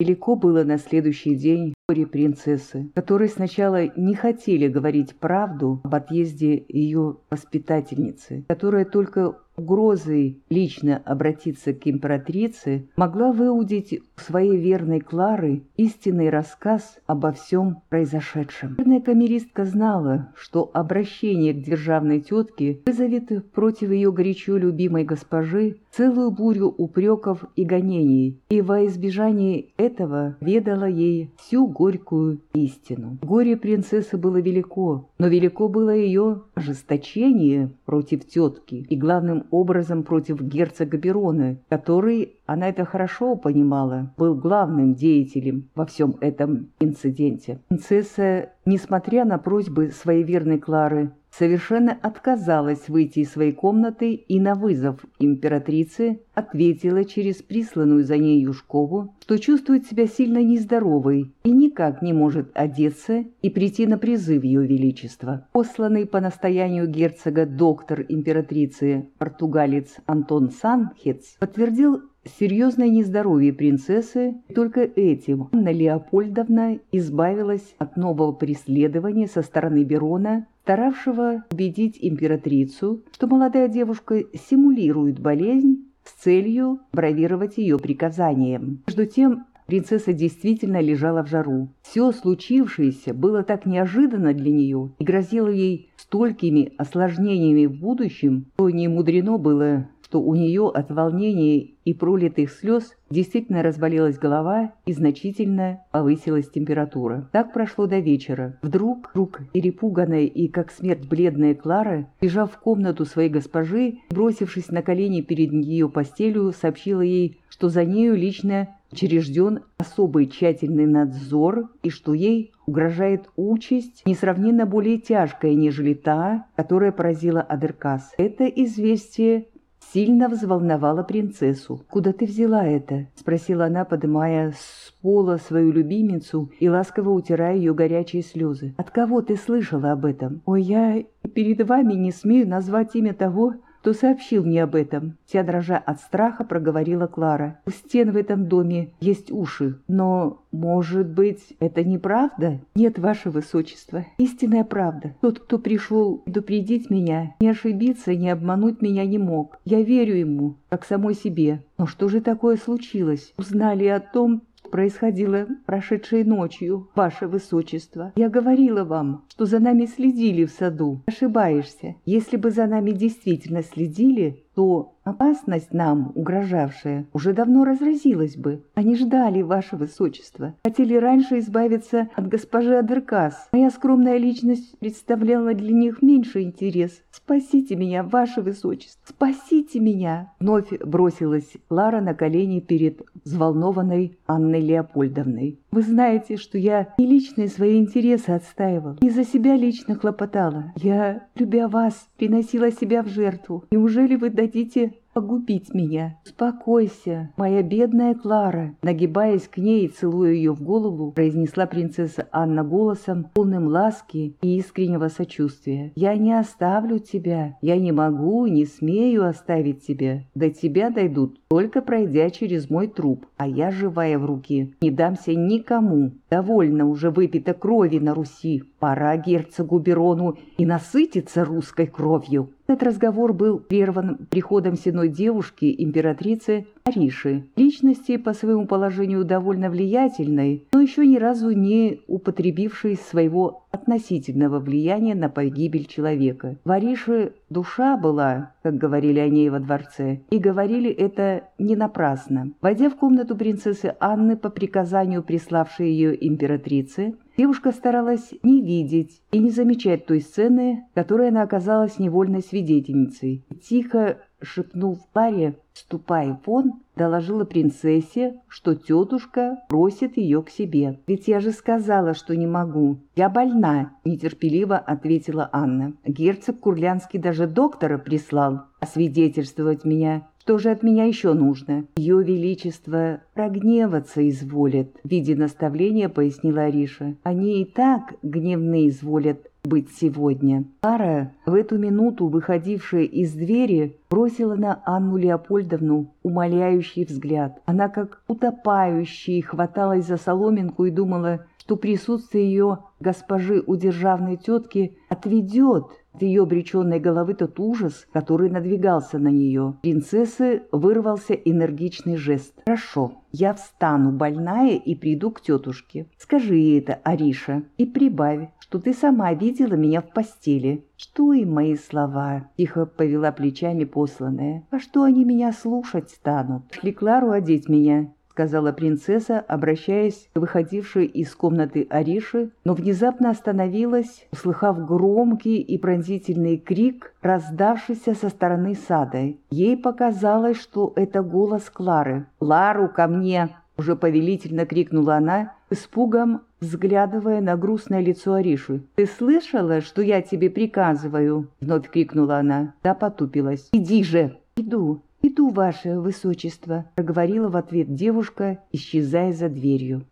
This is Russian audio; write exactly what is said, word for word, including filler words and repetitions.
Велико было на следующий день горе принцессы, которые сначала не хотели говорить правду об отъезде ее воспитательницы, которая только угрозой лично обратиться к императрице могла выудить у своей верной Клары истинный рассказ обо всем произошедшем. Верная камеристка знала, что обращение к державной тетке вызовет против ее горячо любимой госпожи целую бурю упреков и гонений, и во избежание этого ведала ей всю горькую истину. Горе принцессы было велико, но велико было ее ожесточение против тетки и главным образом против герцога Берона, который, она это хорошо понимала, был главным деятелем во всем этом инциденте. Принцесса, несмотря на просьбы своей верной Клары, совершенно отказалась выйти из своей комнаты и на вызов императрицы ответила через присланную за ней Юшкову, что чувствует себя сильно нездоровой и никак не может одеться и прийти на призыв ее величества. Посланный по настоянию герцога доктор императрицы португалец Антон Санхец подтвердил серьезное нездоровье принцессы, и только этим Анна Леопольдовна избавилась от нового преследования со стороны Берона, старавшего убедить императрицу, что молодая девушка симулирует болезнь с целью бравировать ее приказанием. Между тем, принцесса действительно лежала в жару. Все случившееся было так неожиданно для нее и грозило ей столькими осложнениями в будущем, что не мудрено было, что у нее от волнения и пролитых слез действительно разболелась голова и значительно повысилась температура. Так прошло до вечера. Вдруг, вдруг перепуганная и как смерть бледная Клара, бежав в комнату своей госпожи, бросившись на колени перед ее постелью, сообщила ей, что за нею лично учрежден особый тщательный надзор и что ей угрожает участь несравненно более тяжкая, нежели та, которая поразила Адеркас. Это известие сильно взволновала принцессу. «Куда ты взяла это?» — спросила она, поднимая с пола свою любимицу и ласково утирая ее горячие слезы. «От кого ты слышала об этом?» «Ой, я перед вами не смею назвать имя того, кто сообщил мне об этом», — вся дрожа от страха проговорила Клара. «У стен в этом доме есть уши, но, может быть, это неправда?» «Нет, ваше высочество, истинная правда. Тот, кто пришел предупредить меня, не ошибиться, не обмануть меня не мог. Я верю ему, как самой себе. Но что же такое случилось? Узнали о том, происходило прошедшей ночью, ваше высочество. Я говорила вам, что за нами следили в саду. Ошибаешься. Если бы за нами действительно следили, то опасность нам, угрожавшая, уже давно разразилась бы. Они ждали, ваше высочество. Хотели раньше избавиться от госпожи Адеркас. Моя скромная личность представляла для них меньший интерес. Спасите меня, ваше высочество. Спасите меня. Вновь бросилась Клара на колени перед взволнованной Анной Леопольдовной. Вы знаете, что я не личные свои интересы отстаивала, не за себя лично хлопотала. Я, любя вас, приносила себя в жертву. Неужели вы дадите погубить меня? Успокойся, моя бедная Клара, нагибаясь к ней и целуя ее в голову, произнесла принцесса Анна голосом, полным ласки и искреннего сочувствия. Я не оставлю тебя, я не могу и не смею оставить тебя. До тебя дойдут, только пройдя через мой труп, а я, живая в руки, не дамся никому. Довольно уже выпито крови на Руси, пора герцогу Берону и насытиться русской кровью. Этот разговор был прерван приходом сеной девушки, императрицы Ариши, личности по своему положению довольно влиятельной, но еще ни разу не употребившей своего относительного влияния на погибель человека. В Арише душа была, как говорили о ней во дворце, и говорили это не напрасно. Войдя в комнату принцессы Анны по приказанию приславшей ее императрицы, девушка старалась не видеть и не замечать той сцены, которой она оказалась невольной свидетельницей. Тихо шепнув Кларе «Ступай вон», доложила принцессе, что тетушка просит ее к себе. «Ведь я же сказала, что не могу. Я больна», — нетерпеливо ответила Анна. «Герцог Курлянский даже доктора прислал освидетельствовать меня. Что же от меня еще нужно?» «Ее величество прогневаться изволят», — в виде наставления пояснила Ариша. «Они и так гневны изволят быть сегодня». Клара, в эту минуту выходившая из двери, бросила на Анну Леопольдовну умоляющий взгляд. Она, как утопающий, хваталась за соломинку и думала, что присутствие ее госпожи у державной тетки отведет от ее обреченной головы тот ужас, который надвигался на нее. Принцессы вырвался энергичный жест. «Хорошо, я встану больная и приду к тетушке. Скажи ей это, Ариша, и прибавь, что ты сама видела меня в постели». «Что им мои слова?» – тихо повела плечами посланная. «А что они меня слушать станут? Шли Клару одеть меня», — сказала принцесса, обращаясь к выходившей из комнаты Ариши, но внезапно остановилась, услыхав громкий и пронзительный крик, раздавшийся со стороны сада. Ей показалось, что это голос Клары. «Клару, ко мне!» — уже повелительно крикнула она, испугом взглядывая на грустное лицо Ариши. «Ты слышала, что я тебе приказываю?» — вновь крикнула она. Да потупилась. «Иди же!» «Иду!» «Иду, ваше высочество», — проговорила в ответ девушка, исчезая за дверью.